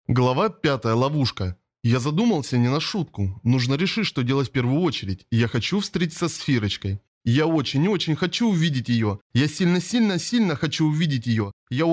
Глава 5. Ловушка. Я задумался не на шутку. Нужно решить, что делать в первую очередь. Я хочу встретиться с Фирочкой. Я очень-очень хочу увидеть ее. Я сильно-сильно-сильно хочу увидеть ее. Я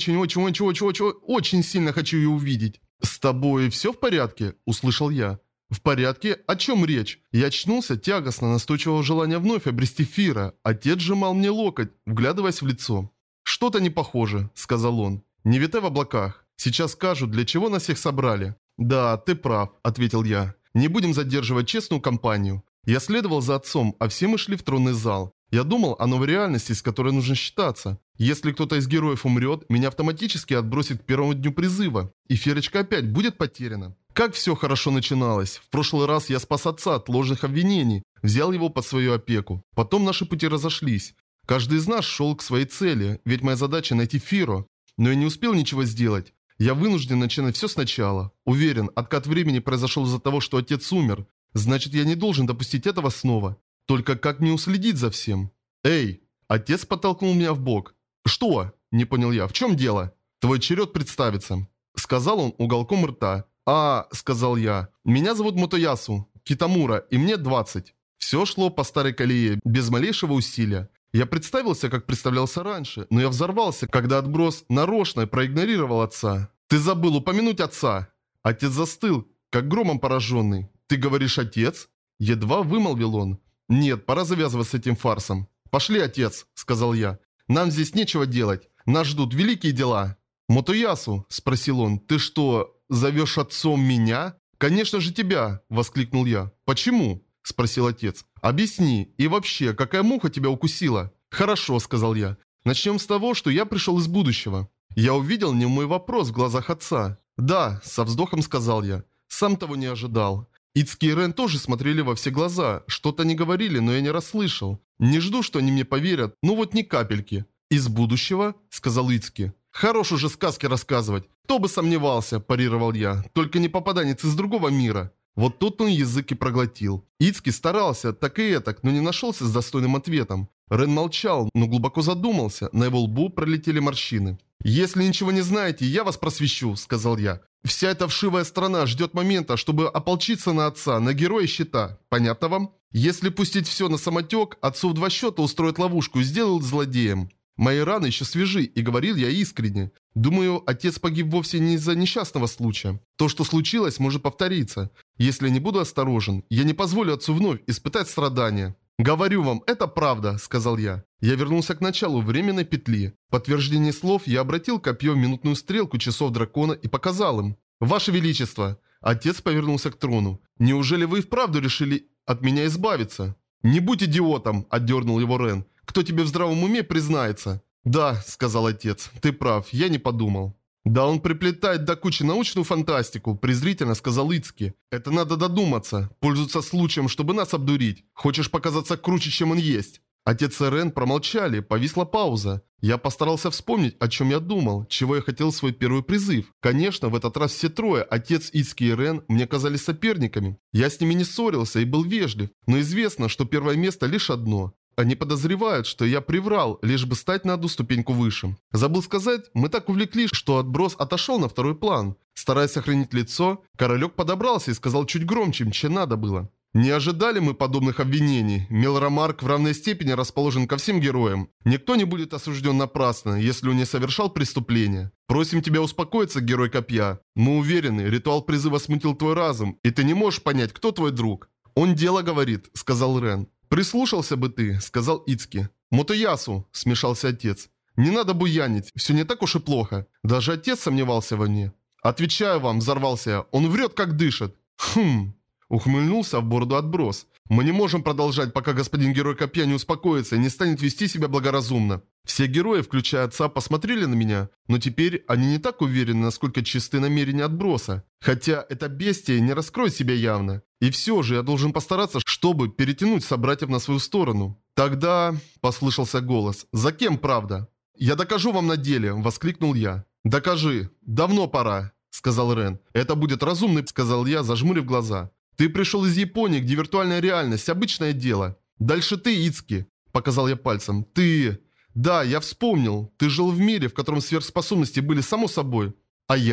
очень-очень-очень-очень-очень-очень сильно хочу ее увидеть. «С тобой все в порядке?» – услышал я. «В порядке? О чем речь?» Я очнулся тягостно настойчивого желания вновь обрести Фира. Отец сжимал мне локоть, вглядываясь в лицо. «Что-то не похоже», – сказал он. «Не витай в облаках. Сейчас скажут, для чего нас всех собрали». «Да, ты прав», – ответил я. «Не будем задерживать честную компанию». Я следовал за отцом, а все мы шли в тронный зал. Я думал о новой реальности, с которой нужно считаться. Если кто-то из героев умрет, меня автоматически отбросит к первому дню призыва, и Ферочка опять будет потеряна. Как все хорошо начиналось. В прошлый раз я спас отца от ложных обвинений, взял его под свою опеку. Потом наши пути разошлись. Каждый из нас шел к своей цели, ведь моя задача найти Фиро. Но я не успел ничего сделать. Я вынужден начинать все сначала. Уверен, откат времени произошел из-за того, что отец умер. Значит, я не должен допустить этого снова. Только как мне уследить за всем? «Эй!» Отец подтолкнул меня в бок. «Что?» – не понял я. «В чем дело?» «Твой черед представиться», – сказал он уголком рта. Сказал я. «Меня зовут Мотоясу Китамура, и мне 20». Все шло по старой колее, без малейшего усилия. Я представился, как представлялся раньше, но я взорвался, когда отброс нарочно проигнорировал отца. «Ты забыл упомянуть отца!» Отец застыл, как громом пораженный. «Ты говоришь, отец?» Едва вымолвил он. «Нет, пора завязывать с этим фарсом». «Пошли, отец», — сказал я. «Нам здесь нечего делать. Нас ждут великие дела». «Мотоясу», — спросил он, — «ты что, зовешь отцом меня?» «Конечно же тебя», — воскликнул я. «Почему?» — спросил отец. «Объясни. И вообще, какая муха тебя укусила?» «Хорошо», — сказал я. «Начнем с того, что я пришел из будущего». Я увидел немой вопрос в глазах отца. «Да», — со вздохом сказал я. Сам того не ожидал. Ицки и Рен тоже смотрели во все глаза. Что-то они говорили, но я не расслышал. Не жду, что они мне поверят. Ну вот ни капельки. «Из будущего?» — сказал Ицки. «Хорош уже сказки рассказывать. Кто бы сомневался», — парировал я. «Только не попаданец из другого мира». Вот тут он язык и проглотил. Ицки старался, так и этак, но не нашелся с достойным ответом. Рен молчал, но глубоко задумался. На его лбу пролетели морщины. «Если ничего не знаете, я вас просвещу», — сказал я. «Вся эта вшивая страна ждет момента, чтобы ополчиться на отца, на героя щита. Понятно вам? Если пустить все на самотек, отцу в 2 счета устроят ловушку и сделают злодеем». Мои раны еще свежи, и говорил я искренне. Думаю, отец погиб вовсе не из-за несчастного случая. То, что случилось, может повториться. Если я не буду осторожен, я не позволю отцу вновь испытать страдания. «Говорю вам, это правда», — сказал я. Я вернулся к началу временной петли. В подтверждение слов я обратил копье в минутную стрелку часов дракона и показал им. «Ваше Величество!» Отец повернулся к трону. «Неужели вы и вправду решили от меня избавиться?» «Не будь идиотом!» – отдернул его Рен. «Кто тебе в здравом уме признается?» «Да», – сказал отец, – «ты прав, я не подумал». «Да он приплетает до кучи научную фантастику», – презрительно сказал Ицки. «Это надо додуматься, пользоваться случаем, чтобы нас обдурить. Хочешь показаться круче, чем он есть?» Отец и Рен промолчали, повисла пауза. Я постарался вспомнить, о чем я думал, чего я хотел в свой первый призыв. Конечно, в этот раз все трое, отец, Ицки и Рен, мне казались соперниками. Я с ними не ссорился и был вежлив, но известно, что первое место лишь одно. Они подозревают, что я приврал, лишь бы стать на одну ступеньку выше. Забыл сказать, мы так увлеклись, что отброс отошел на второй план. Стараясь сохранить лицо, королек подобрался и сказал чуть громче, чем надо было. «Не ожидали мы подобных обвинений. Мелромарк в равной степени расположен ко всем героям. Никто не будет осужден напрасно, если он не совершал преступления. Просим тебя успокоиться, герой копья. Мы уверены, ритуал призыва смутил твой разум, и ты не можешь понять, кто твой друг». «Он дело говорит», — сказал Рен. «Прислушался бы ты», — сказал Ицки. «Мотоясу», — смешался отец. «Не надо буянить, все не так уж и плохо. Даже отец сомневался во мне». «Отвечаю вам», — взорвался я, — «он врет, как дышит». «Хм...» Ухмыльнулся в бороду отброс. «Мы не можем продолжать, пока господин герой копья не успокоится и не станет вести себя благоразумно». Все герои, включая отца, посмотрели на меня, но теперь они не так уверены, насколько чисты намерения отброса. Хотя это бестия не раскроет себя явно. И все же я должен постараться, чтобы перетянуть собратьев на свою сторону. «Тогда...» – послышался голос. «За кем, правда?» «Я докажу вам на деле!» – воскликнул я. «Докажи! Давно пора!» – сказал Рен. «Это будет разумно!» – сказал я, зажмурив глаза. «Ты пришел из Японии, где виртуальная реальность – обычное дело. Дальше ты, Ицки!» – показал я пальцем. «Ты...» «Да, я вспомнил. Ты жил в мире, в котором сверхспособности были само собой». «А я?» –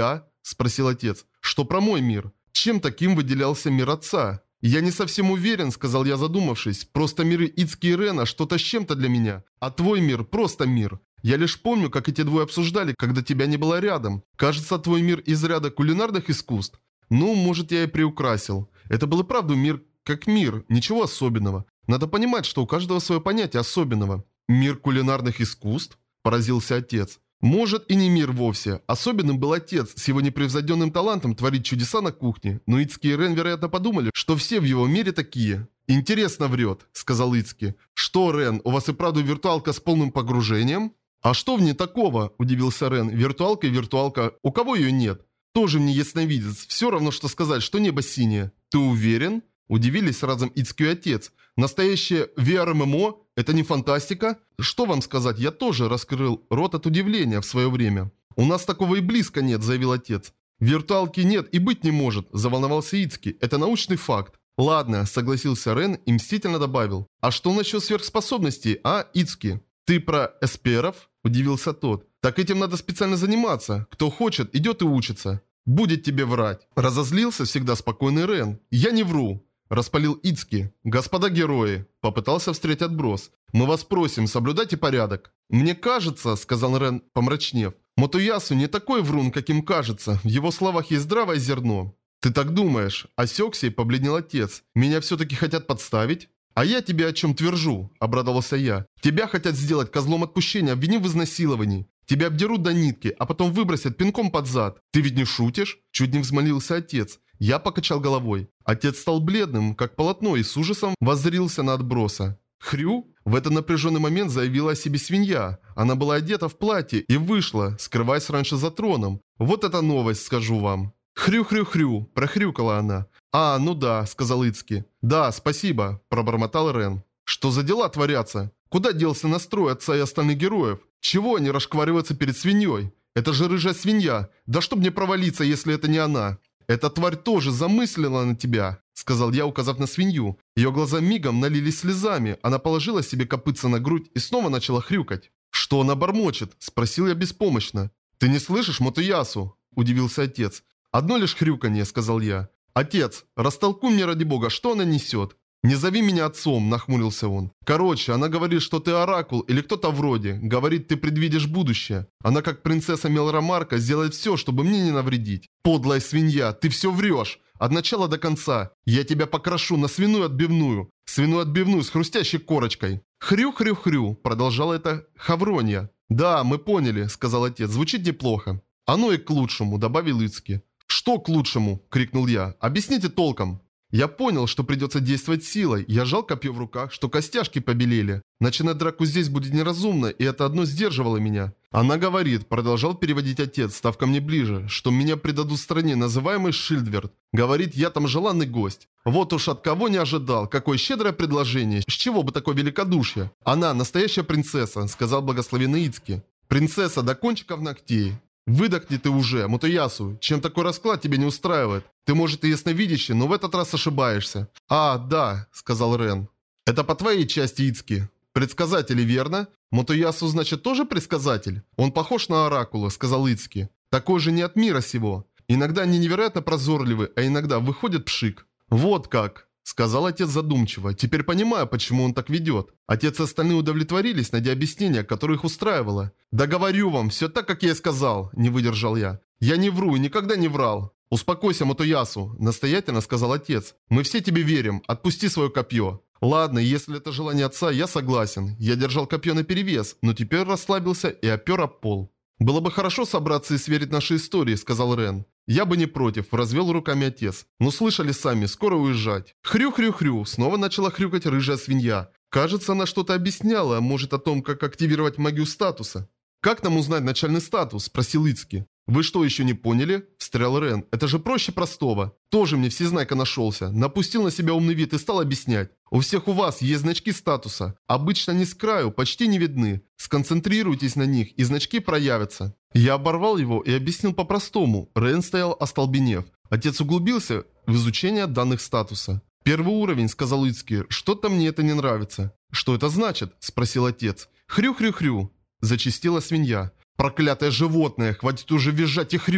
Спросил отец. Что про мой мир? Чем таким выделялся мир отца? Я не совсем уверен, сказал я, задумавшись. Просто миры Ицки и Рена что-то с чем-то для меня. А твой мир просто мир. Я лишь помню, как эти двое обсуждали, когда тебя не было рядом. Кажется, твой мир из ряда кулинарных искусств. Ну, может, я и приукрасил. Это был и правда мир как мир, ничего особенного. Надо понимать, что у каждого свое понятие особенного. Мир кулинарных искусств? Поразился отец. Может и не мир вовсе. Особенным был отец с его непревзойденным талантом творить чудеса на кухне. Но Ицки и Рен, вероятно, подумали, что все в его мире такие. «Интересно врет», — сказал Ицки. «Что, Рен, у вас и правда виртуалка с полным погружением?» «А что в ней такого?» – удивился Рен. «Виртуалка и виртуалка. У кого ее нет?» «Тоже мне ясновидец. Все равно, что сказать, что небо синее». «Ты уверен?» – удивились разом Ицки и отец. «Настоящее VR-MMO – это не фантастика?» «Что вам сказать, я тоже раскрыл рот от удивления в свое время». «У нас такого и близко нет», – заявил отец. «Виртуалки нет и быть не может», – заволновался Ицки. «Это научный факт». «Ладно», – согласился Рен и мстительно добавил. «А что насчет сверхспособностей, а, Ицки?» «Ты про эсперов?» – удивился тот. «Так этим надо специально заниматься. Кто хочет, идет и учится. Будет тебе врать». Разозлился всегда спокойный Рен. «Я не вру», – распалил Ицки. «Господа герои», – попытался встретить отброс. «Мы вас просим, соблюдайте порядок». «Мне кажется», – сказал Рен, помрачнев. «Мотоясу не такой врун, каким кажется. В его словах есть здравое зерно». «Ты так думаешь?» – осекся и побледнел отец. «Меня все-таки хотят подставить?» «А я тебе о чем твержу», – обрадовался я. «Тебя хотят сделать козлом отпущения, обвинив в изнасиловании. Тебя обдерут до нитки, а потом выбросят пинком под зад. Ты ведь не шутишь?» Чуть не взмолился отец. Я покачал головой. Отец стал бледным, как полотно, и с ужасом воззрился на отброса. «Хрю?» В этот напряженный момент заявила о себе свинья. Она была одета в платье и вышла, скрываясь раньше за троном. Вот это новость, скажу вам. «Хрю-хрю-хрю», – прохрюкала она. «А, ну да», – сказал Ицки. «Да, спасибо», – пробормотал Рен. «Что за дела творятся? Куда делся настрой отца и остальных героев? Чего они расшквариваются перед свиньей? Это же рыжая свинья. Да чтоб мне провалиться, если это не она. Эта тварь тоже замыслила на тебя», – сказал я, указав на свинью. Ее глаза мигом налились слезами. Она положила себе копытца на грудь и снова начала хрюкать. «Что она бормочет?» – спросил я беспомощно. «Ты не слышишь Мотоясу?» – удивился отец. «Одно лишь хрюканье», – сказал я. «Отец, растолкуй мне ради бога, что она несет?» «Не зови меня отцом», – нахмурился он. «Короче, она говорит, что ты оракул или кто-то вроде. Говорит, ты предвидишь будущее. Она, как принцесса Мелромарка, сделает все, чтобы мне не навредить. Подлая свинья, ты все врешь. От начала до конца. Я тебя покрошу на свиную отбивную. Свиную отбивную с хрустящей корочкой». «Хрю-хрю-хрю», – продолжала это Хавронья. «Да, мы поняли», – сказал отец. «Звучит неплохо». «Оно и к лучшему», – добавил Ицки. «Что к лучшему?» – крикнул я. «Объясните толком». Я понял, что придется действовать силой. Я сжал копье в руках, что костяшки побелели. Начинать драку здесь будет неразумно, и это одно сдерживало меня. Она говорит, продолжал переводить отец, став ко мне ближе, что меня предадут стране, называемой Шильдверд. Говорит, я там желанный гость. Вот уж от кого не ожидал. Какое щедрое предложение. С чего бы такое великодушие? Она настоящая принцесса, сказал благословенный Ицки. Принцесса до кончиков ногтей. «Выдохни ты уже, Мотоясу. Чем такой расклад тебя не устраивает? Ты, может, и ясновидящий, но в этот раз ошибаешься». «А, да», — сказал Рен. «Это по твоей части, Ицки. Предсказатели, верно? Мотоясу, значит, тоже предсказатель? Он похож на оракула», — сказал Ицки. «Такой же не от мира сего. Иногда они невероятно прозорливы, а иногда выходит пшик». «Вот как», — сказал отец задумчиво. «Теперь понимаю, почему он так ведет». Отец и остальные удовлетворились, найдя объяснение, которое их устраивало. «Да говорю вам, все так, как я и сказал», — не выдержал я. «Я не вру и никогда не врал». «Успокойся, Мотоясу», — настоятельно сказал отец. «Мы все тебе верим. Отпусти свое копье». «Ладно, если это желание отца, я согласен». Я держал копье наперевес, но теперь расслабился и опер об пол. «Было бы хорошо собраться и сверить наши истории», — сказал Рен. «Я бы не против», — развел руками отец. «Ну слышали сами, скоро уезжать». «Хрю-хрю-хрю», — снова начала хрюкать рыжая свинья. Кажется, она что-то объясняла, а может о том, как активировать магию статуса. «Как нам узнать начальный статус?» – спросил Ицки. «Вы что, еще не поняли?» – встрял Рен. «Это же проще простого. Тоже мне всезнайка нашелся. Напустил на себя умный вид и стал объяснять. У всех у вас есть значки статуса. Обычно они с краю, почти не видны. Сконцентрируйтесь на них, и значки проявятся». Я оборвал его и объяснил по-простому. Рен стоял остолбенев. Отец углубился в изучение данных статуса. «Первый уровень», – сказал Ицки. «Что-то мне это не нравится». «Что это значит?» – спросил отец. «Хрю-хрю-хрю», – зачастила свинья. «Проклятое животное, хватит уже визжать и хрюкать.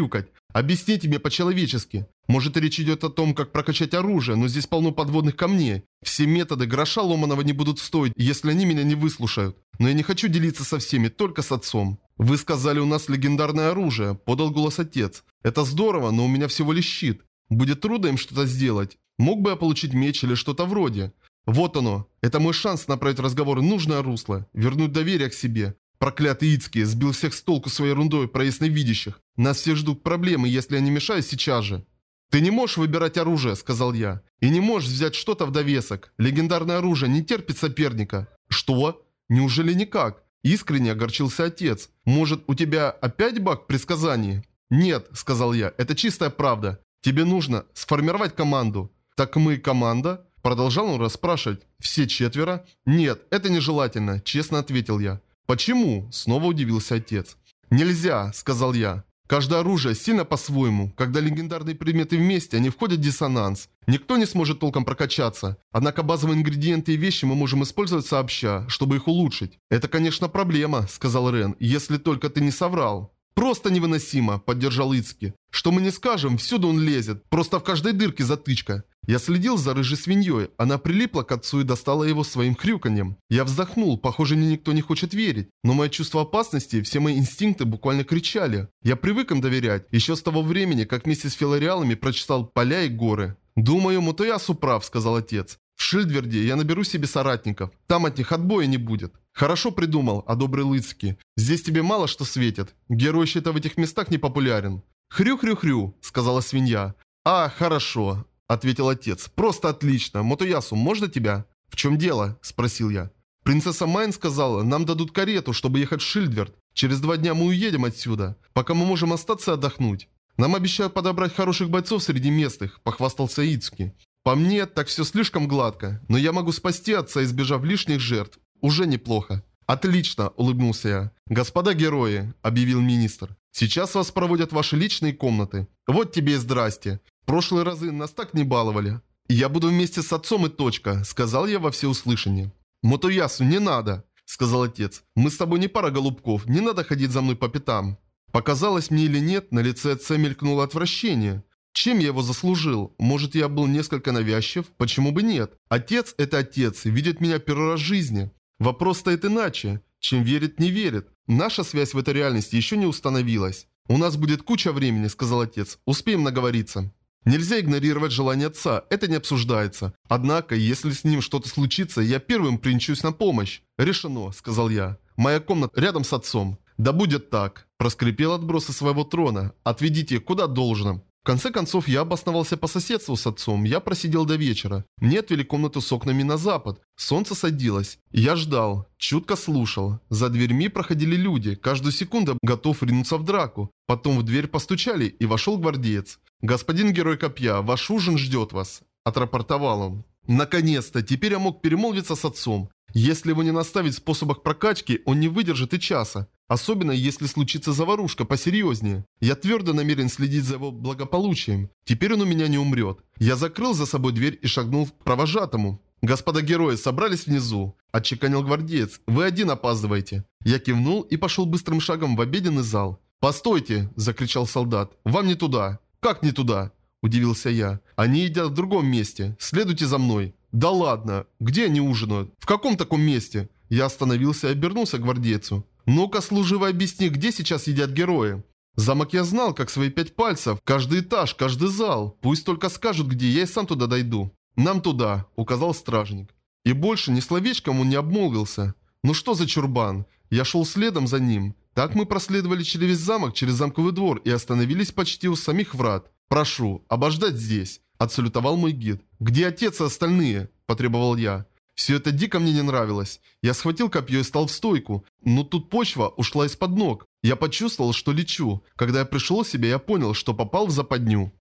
Объясните мне по-человечески. Может, речь идет о том, как прокачать оружие, но здесь полно подводных камней. Все методы гроша ломаного не будут стоить, если они меня не выслушают. Но я не хочу делиться со всеми, только с отцом. Вы сказали, у нас легендарное оружие, подал голос отец. Это здорово, но у меня всего лишь щит. Будет трудно им что-то сделать. Мог бы я получить меч или что-то вроде? Вот оно. Это мой шанс направить разговор в нужное русло, вернуть доверие к себе. Проклятый Ицки сбил всех с толку своей ерундой про ясновидящих. Нас всех ждут проблемы, если я не мешаю сейчас же. «Ты не можешь выбирать оружие», — сказал я. «И не можешь взять что-то в довесок. Легендарное оружие не терпит соперника». «Что? Неужели никак?» Искренне огорчился отец. «Может, у тебя опять баг в предсказании?» «Нет», — сказал я, — «это чистая правда. Тебе нужно сформировать команду». «Так мы команда?» Продолжал он расспрашивать. «Все четверо?» «Нет, это нежелательно», — честно ответил я. «Почему?» – снова удивился отец. «Нельзя», – сказал я. «Каждое оружие сильно по-своему. Когда легендарные предметы вместе, они входят в диссонанс. Никто не сможет толком прокачаться. Однако базовые ингредиенты и вещи мы можем использовать сообща, чтобы их улучшить». «Это, конечно, проблема», – сказал Рен, – «если только ты не соврал». «Просто невыносимо», – поддержал Ицки. «Что мы не скажем, всюду он лезет. Просто в каждой дырке затычка». Я следил за рыжей свиньей. Она прилипла к отцу и достала его своим хрюканьем. Я вздохнул, похоже, мне никто не хочет верить. Но мое чувство опасности, все мои инстинкты буквально кричали. Я привык им доверять, еще с того времени, как вместе с филариалами прочесал поля и горы. «Думаю, Мотоясу прав», — сказал отец. «В Шильдверде я наберу себе соратников. Там от них отбоя не будет». «Хорошо придумал», — одобрил Ицки. «Здесь тебе мало что светит. Герой щита в этих местах не популярен». «Хрю-хрю-хрю», — сказала свинья. «А, хорошо», — ответил отец. «Просто отлично. Мотоясу, можно тебя?» «В чем дело?» – спросил я. «Принцесса Майн сказала, нам дадут карету, чтобы ехать в Шильдверд. Через 2 дня мы уедем отсюда. Пока мы можем остаться и отдохнуть. Нам обещают подобрать хороших бойцов среди местных», – похвастался Ицки. «По мне, так все слишком гладко. Но я могу спасти отца, избежав лишних жертв. Уже неплохо». «Отлично», – улыбнулся я. «Господа герои», – объявил министр. «Сейчас вас проводят в ваши личные комнаты. Вот тебе и здрасте. В прошлые разы нас так не баловали». «Я буду вместе с отцом и точка», — сказал я во всеуслышание. «Мотоясу, не надо», — сказал отец. «Мы с тобой не пара голубков, не надо ходить за мной по пятам». Показалось мне или нет, на лице отца мелькнуло отвращение. Чем я его заслужил? Может, я был несколько навязчив? Почему бы нет? Отец – это отец, видит меня первый раз в жизни. Вопрос стоит иначе. Чем верит, не верит. Наша связь в этой реальности еще не установилась. «У нас будет куча времени», – сказал отец. «Успеем наговориться». Нельзя игнорировать желание отца, это не обсуждается. Однако, если с ним что-то случится, я первым принчусь на помощь. «Решено», — сказал я. «Моя комната рядом с отцом». «Да будет так», — проскрипел отбросы своего трона. «Отведите куда должно». В конце концов, я обосновался по соседству с отцом. Я просидел до вечера. Мне отвели комнату с окнами на запад. Солнце садилось. Я ждал. Чутко слушал. За дверьми проходили люди. Каждую секунду готов ринуться в драку. Потом в дверь постучали, и вошел гвардеец. «Господин Герой Копья, ваш ужин ждет вас», – отрапортовал он. Наконец-то, теперь я мог перемолвиться с отцом. Если его не наставить в способах прокачки, он не выдержит и часа. Особенно, если случится заварушка посерьезнее. Я твердо намерен следить за его благополучием. Теперь он у меня не умрет. Я закрыл за собой дверь и шагнул к провожатому. «Господа герои собрались внизу», – отчеканил гвардеец. «Вы один опаздываете». Я кивнул и пошел быстрым шагом в обеденный зал. «Постойте!» – закричал солдат. «Вам не туда». «Как не туда?» – удивился я. «Они едят в другом месте. Следуйте за мной». «Да ладно! Где они ужинают? В каком таком месте?» Я остановился и обернулся к гвардейцу. «Ну-ка, служивый, объясни, где сейчас едят герои?» Замок я знал, как свои 5 пальцев. Каждый этаж, каждый зал. Пусть только скажут, где, я и сам туда дойду. «Нам туда», – указал стражник. И больше ни словечком он не обмолвился. Ну что за чурбан? Я шел следом за ним. Так мы проследовали через весь замок, через замковый двор и остановились почти у самих врат. «Прошу, обождать здесь», – отсалютовал мой гид. «Где отец и остальные?» – потребовал я. Все это дико мне не нравилось. Я схватил копье и стал в стойку, но тут почва ушла из-под ног. Я почувствовал, что лечу. Когда я пришел в себя, я понял, что попал в западню.